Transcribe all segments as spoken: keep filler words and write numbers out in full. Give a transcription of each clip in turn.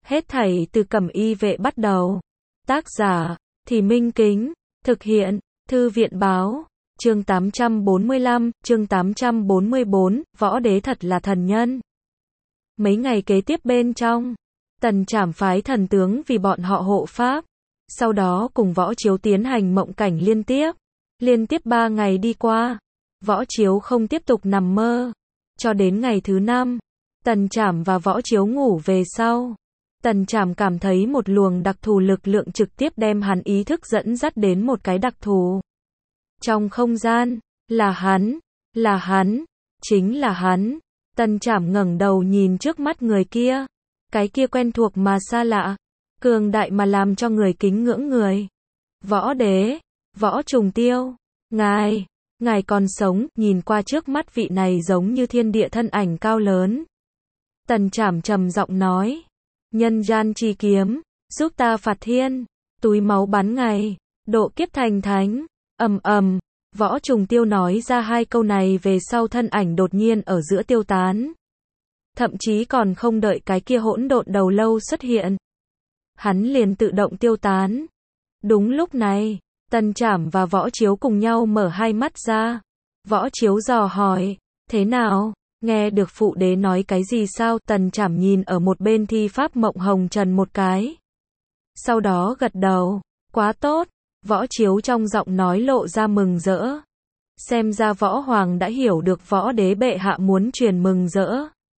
Hết thảy từ Cẩm Y vệ bắt đầu. Tác giả, Thì Minh Kính. Thực hiện, Thư viện Báo. Chương tám trăm bốn mươi lăm, chương tám trăm bốn mươi bốn, võ đế thật là thần nhân. Mấy ngày kế tiếp bên trong, Tần Trảm phái thần tướng vì bọn họ hộ pháp. Sau đó cùng Võ Chiếu tiến hành mộng cảnh liên tiếp. Liên tiếp ba ngày đi qua, Võ Chiếu không tiếp tục nằm mơ. Cho đến ngày thứ năm, Tần Trảm và Võ Chiếu ngủ về sau. Tần Trảm cảm thấy một luồng đặc thù lực lượng trực tiếp đem hắn ý thức dẫn dắt đến một cái đặc thù. Trong không gian, là hắn, là hắn, chính là hắn. Tần Trảm ngẩng đầu nhìn trước mắt người kia. Cái kia quen thuộc mà xa lạ, cường đại mà làm cho người kính ngưỡng người. Võ đế, Võ Trùng Tiêu, ngài, ngài còn sống, nhìn qua trước mắt vị này giống như thiên địa thân ảnh cao lớn. Tần Trảm trầm giọng nói, nhân gian chi kiếm, giúp ta phạt thiên, túi máu bắn ngày, độ kiếp thành thánh. Ầm ầm, Võ Trùng Tiêu nói ra hai câu này về sau thân ảnh đột nhiên ở giữa tiêu tán. Thậm chí còn không đợi cái kia hỗn độn đầu lâu xuất hiện, hắn liền tự động tiêu tán. Đúng lúc này, Tần Trảm và Võ Chiếu cùng nhau mở hai mắt ra. Võ Chiếu dò hỏi, thế nào, nghe được phụ đế nói cái gì sao? Tần Trảm nhìn ở một bên thi pháp Mộng Hồng Trần một cái. Sau đó gật đầu, quá tốt. Võ Chiếu trong giọng nói lộ ra mừng rỡ. Xem ra Võ Hoàng đã hiểu được võ đế bệ hạ muốn truyền mừng rỡ.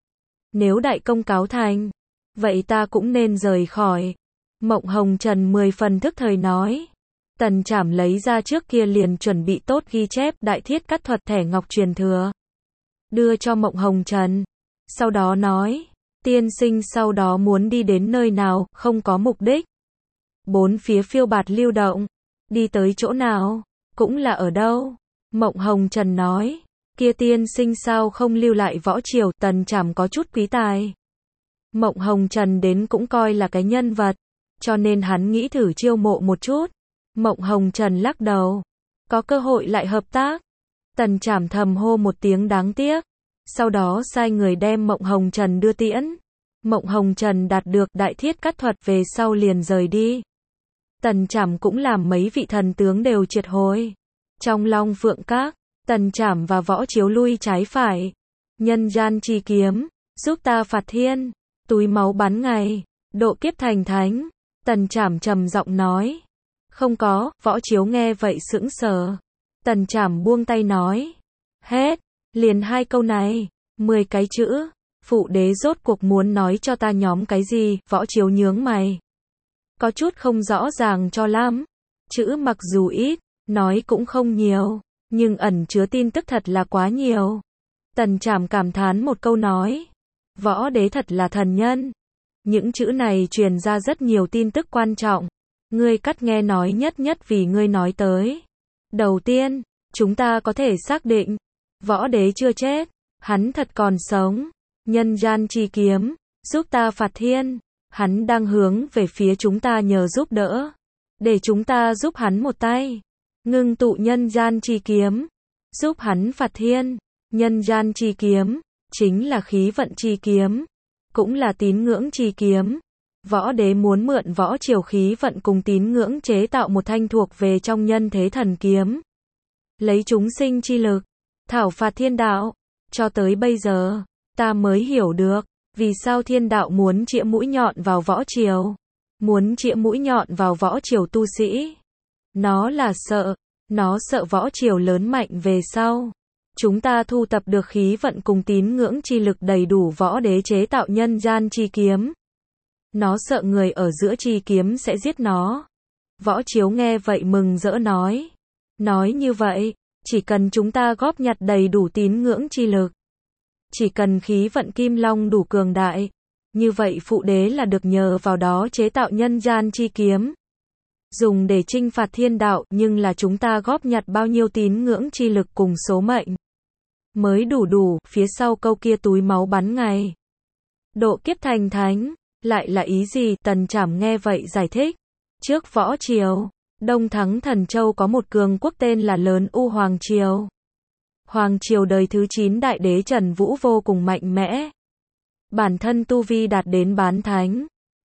Nếu đại công cáo thành, vậy ta cũng nên rời khỏi. Mộng Hồng Trần mười phần thức thời nói. Tần Trảm lấy ra trước kia liền chuẩn bị tốt ghi chép đại thiết cắt thuật thẻ ngọc truyền thừa, đưa cho Mộng Hồng Trần. Sau đó nói, tiên sinh sau đó muốn đi đến nơi nào, không có mục đích. Bốn phía phiêu bạt lưu động, đi tới chỗ nào, cũng là ở đâu. Mộng Hồng Trần nói, kia tiên sinh sao không lưu lại võ triều? Tần Trảm có chút quý tài. Mộng Hồng Trần đến cũng coi là cái nhân vật, cho nên hắn nghĩ thử chiêu mộ một chút. Mộng Hồng Trần lắc đầu, có cơ hội lại hợp tác. Tần Trảm thầm hô một tiếng đáng tiếc, sau đó sai người đem Mộng Hồng Trần đưa tiễn. Mộng Hồng Trần đạt được đại thiết cắt thuật về sau liền rời đi. Tần Trảm cũng làm mấy vị thần tướng đều triệt hồi. Trong Long Phượng Các, Tần Trảm và Võ Chiếu lui trái phải. Nhân gian chi kiếm, giúp ta phạt thiên, túi máu bắn ngày, độ kiếp thành thánh. Tần Trảm trầm giọng nói. Không có. Võ Chiếu nghe vậy sững sờ. Tần Trảm buông tay nói, hết, liền hai câu này, mười cái chữ. Phụ đế rốt cuộc muốn nói cho ta nhóm cái gì? Võ Chiếu nhướng mày, có chút không rõ ràng cho lắm. Chữ mặc dù ít, nói cũng không nhiều, nhưng ẩn chứa tin tức thật là quá nhiều. Tần Trảm cảm thán một câu nói, võ đế thật là thần nhân. Những chữ này truyền ra rất nhiều tin tức quan trọng. Ngươi cắt nghe nói nhất nhất vì ngươi nói tới. Đầu tiên, chúng ta có thể xác định, võ đế chưa chết, hắn thật còn sống. Nhân gian chi kiếm, giúp ta phạt thiên, hắn đang hướng về phía chúng ta nhờ giúp đỡ, để chúng ta giúp hắn một tay. Ngưng tụ nhân gian chi kiếm, giúp hắn phạt thiên. Nhân gian chi kiếm, chính là khí vận chi kiếm, cũng là tín ngưỡng chi kiếm. Võ đế muốn mượn võ triều khí vận cùng tín ngưỡng chế tạo một thanh thuộc về trong nhân thế thần kiếm. Lấy chúng sinh chi lực, thảo phạt thiên đạo. Cho tới bây giờ, ta mới hiểu được, vì sao thiên đạo muốn chĩa mũi nhọn vào võ triều. Muốn chĩa mũi nhọn vào võ triều tu sĩ. Nó là sợ, nó sợ võ triều lớn mạnh về sau. Chúng ta thu tập được khí vận cùng tín ngưỡng chi lực đầy đủ võ đế chế tạo nhân gian chi kiếm. Nó sợ người ở giữa chi kiếm sẽ giết nó. Võ Chiếu nghe vậy mừng rỡ nói. Nói như vậy, chỉ cần chúng ta góp nhặt đầy đủ tín ngưỡng chi lực, chỉ cần khí vận kim long đủ cường đại, như vậy phụ đế là được nhờ vào đó chế tạo nhân gian chi kiếm, dùng để chinh phạt thiên đạo. Nhưng là chúng ta góp nhặt bao nhiêu tín ngưỡng chi lực cùng số mệnh mới đủ đủ? Phía sau câu kia túi máu bắn ngày, độ kiếp thành thánh, lại là ý gì? Tần Trảm nghe vậy giải thích. Trước võ triều, Đông Thắng Thần Châu có một cường quốc tên là Lớn U Hoàng Triều. Hoàng Triều đời thứ chín đại đế Trần Vũ vô cùng mạnh mẽ. Bản thân tu vi đạt đến bán thánh.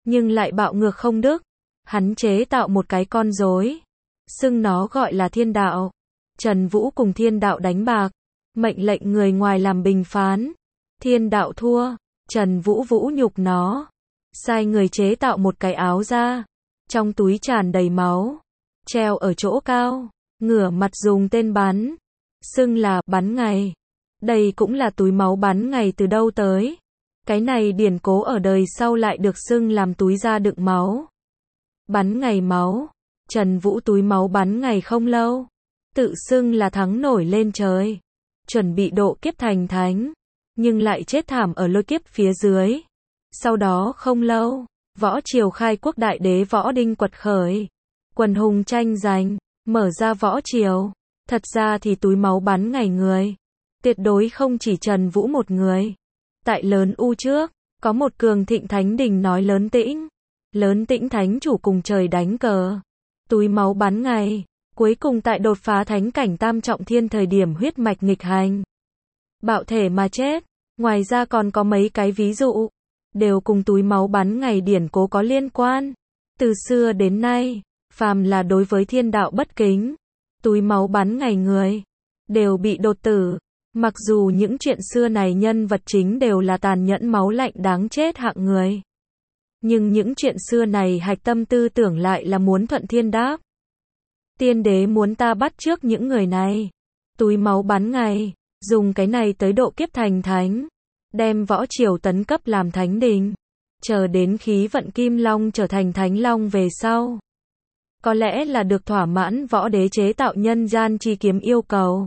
nhưng lại bạo ngược không đức. Hắn chế tạo một cái con rối, xưng nó gọi là thiên đạo. Trần Vũ cùng thiên đạo đánh bạc, mệnh lệnh người ngoài làm bình phán. Thiên đạo thua, Trần Vũ vũ nhục nó, sai người chế tạo một cái áo ra, trong túi tràn đầy máu, treo ở chỗ cao, ngửa mặt dùng tên bắn, xưng là bắn ngày. Đây cũng là túi máu bắn ngày từ đâu tới. Cái này điển cố ở đời sau lại được xưng làm túi da đựng máu. Bắn ngày máu, Trần Vũ túi máu bắn ngày không lâu, tự xưng là thắng nổi lên trời, chuẩn bị độ kiếp thành thánh, nhưng lại chết thảm ở lôi kiếp phía dưới. Sau đó không lâu, võ triều khai quốc đại đế Võ Đinh quật khởi, quần hùng tranh giành, mở ra võ triều. Thật ra thì túi máu bắn ngày người, tuyệt đối không chỉ Trần Vũ một người. Tại Lớn U trước, có một cường thịnh thánh đình nói Lớn Tĩnh. Lớn Tĩnh thánh chủ cùng trời đánh cờ, túi máu bắn ngày, cuối cùng tại đột phá thánh cảnh tam trọng thiên thời điểm huyết mạch nghịch hành, bạo thể mà chết. Ngoài ra còn có mấy cái ví dụ, đều cùng túi máu bắn ngày điển cố có liên quan. Từ xưa đến nay, phàm là đối với thiên đạo bất kính, túi máu bắn ngày người, đều bị đột tử. Mặc dù những chuyện xưa này nhân vật chính đều là tàn nhẫn máu lạnh đáng chết hạng người, nhưng những chuyện xưa này hạch tâm tư tưởng lại là muốn thuận thiên đáp. Tiên đế muốn ta bắt chước những người này, túi máu bắn ngày, dùng cái này tới độ kiếp thành thánh, đem võ triều tấn cấp làm thánh đình, chờ đến khí vận kim long trở thành thánh long về sau, có lẽ là được thỏa mãn võ đế chế tạo nhân gian chi kiếm yêu cầu.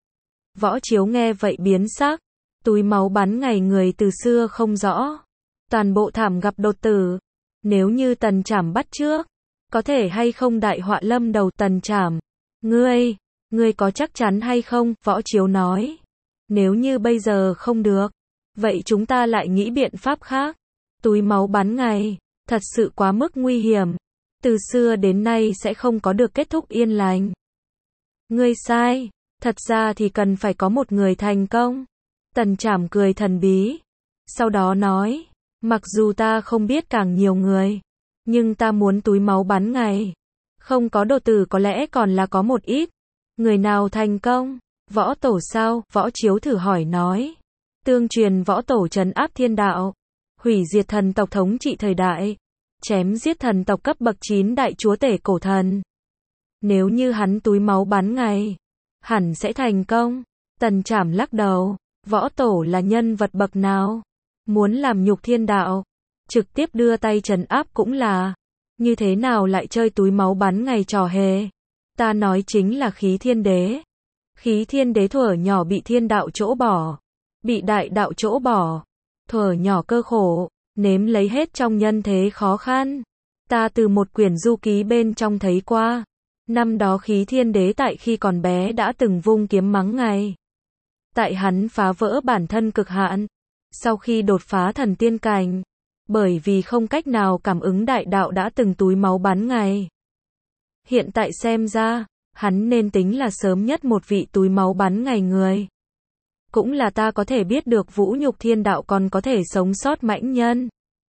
Võ Chiếu nghe vậy biến sắc, túi máu bắn ngày người từ xưa không rõ, toàn bộ thảm gặp đột tử. Nếu như Tần Trảm bắt trước, có thể hay không đại họa lâm đầu. Tần Trảm, ngươi, ngươi có chắc chắn hay không? Võ Chiếu nói, nếu như bây giờ không được, vậy chúng ta lại nghĩ biện pháp khác. Túi máu bắn ngày, thật sự quá mức nguy hiểm, từ xưa đến nay sẽ không có được kết thúc yên lành. Ngươi sai, thật ra thì cần phải có một người thành công. Tần Trảm cười thần bí, sau đó nói, mặc dù ta không biết càng nhiều người, nhưng ta muốn túi máu bắn ngày, không có đột tử có lẽ còn là có một ít. Người nào thành công? Võ tổ sao? Võ Chiếu thử hỏi nói. Tương truyền võ tổ trấn áp thiên đạo, hủy diệt thần tộc thống trị thời đại, chém giết thần tộc cấp bậc chín đại chúa tể cổ thần. Nếu như hắn túi máu bắn ngày, hẳn sẽ thành công. Tần Trảm lắc đầu, võ tổ là nhân vật bậc nào? Muốn làm nhục thiên đạo, trực tiếp đưa tay trấn áp cũng là, như thế nào lại chơi túi máu bắn ngày trò hề? Ta nói chính là khí thiên đế. Khí thiên đế thuở nhỏ bị thiên đạo chỗ bỏ, bị đại đạo chỗ bỏ, thuở nhỏ cơ khổ, nếm lấy hết trong nhân thế khó khăn. Ta từ một quyển du ký bên trong thấy qua, năm đó khí thiên đế tại khi còn bé đã từng vung kiếm mắng ngày. Tại hắn phá vỡ bản thân cực hạn, sau khi đột phá thần tiên cảnh, bởi vì không cách nào cảm ứng đại đạo đã từng túi máu bắn ngày. Hiện tại xem ra, hắn nên tính là sớm nhất một vị túi máu bắn ngày người. Cũng là ta có thể biết được vũ nhục thiên đạo còn có thể sống sót mãnh nhân.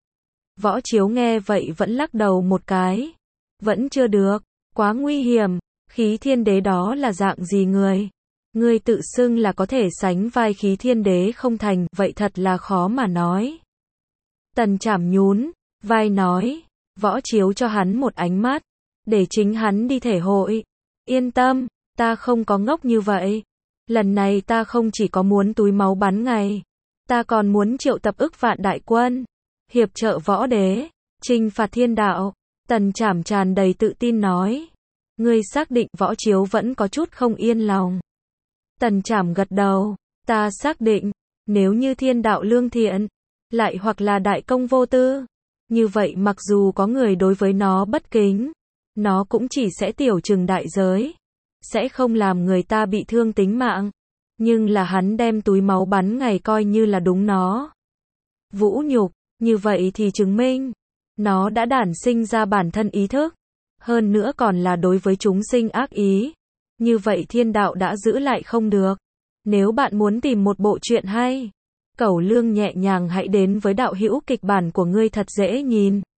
Võ Chiếu nghe vậy vẫn lắc đầu một cái. Vẫn chưa được, quá nguy hiểm, khí thiên đế đó là dạng gì người? Ngươi tự xưng là có thể sánh vai khí thiên đế không thành, vậy thật là khó mà nói. Tần Trảm nhún vai nói, Võ Chiếu cho hắn một ánh mắt, để chính hắn đi thể hội. Yên tâm, ta không có ngốc như vậy. Lần này ta không chỉ có muốn túi máu bắn ngày, ta còn muốn triệu tập ức vạn đại quân, hiệp trợ võ đế, chinh phạt thiên đạo. Tần Trảm tràn đầy tự tin nói. Ngươi xác định? Võ Chiếu vẫn có chút không yên lòng. Tần Trảm gật đầu, ta xác định, nếu như thiên đạo lương thiện, lại hoặc là đại công vô tư, như vậy mặc dù có người đối với nó bất kính, nó cũng chỉ sẽ tiểu trừng đại giới, sẽ không làm người ta bị thương tính mạng. Nhưng là hắn đem túi máu bắn ngày coi như là đúng nó vũ nhục, như vậy thì chứng minh nó đã đản sinh ra bản thân ý thức, hơn nữa còn là đối với chúng sinh ác ý. Như vậy thiên đạo đã giữ lại không được. Nếu bạn muốn tìm một bộ truyện hay, Cẩu Lương nhẹ nhàng hãy đến với Đạo Hữu Kịch Bản của ngươi thật dễ nhìn.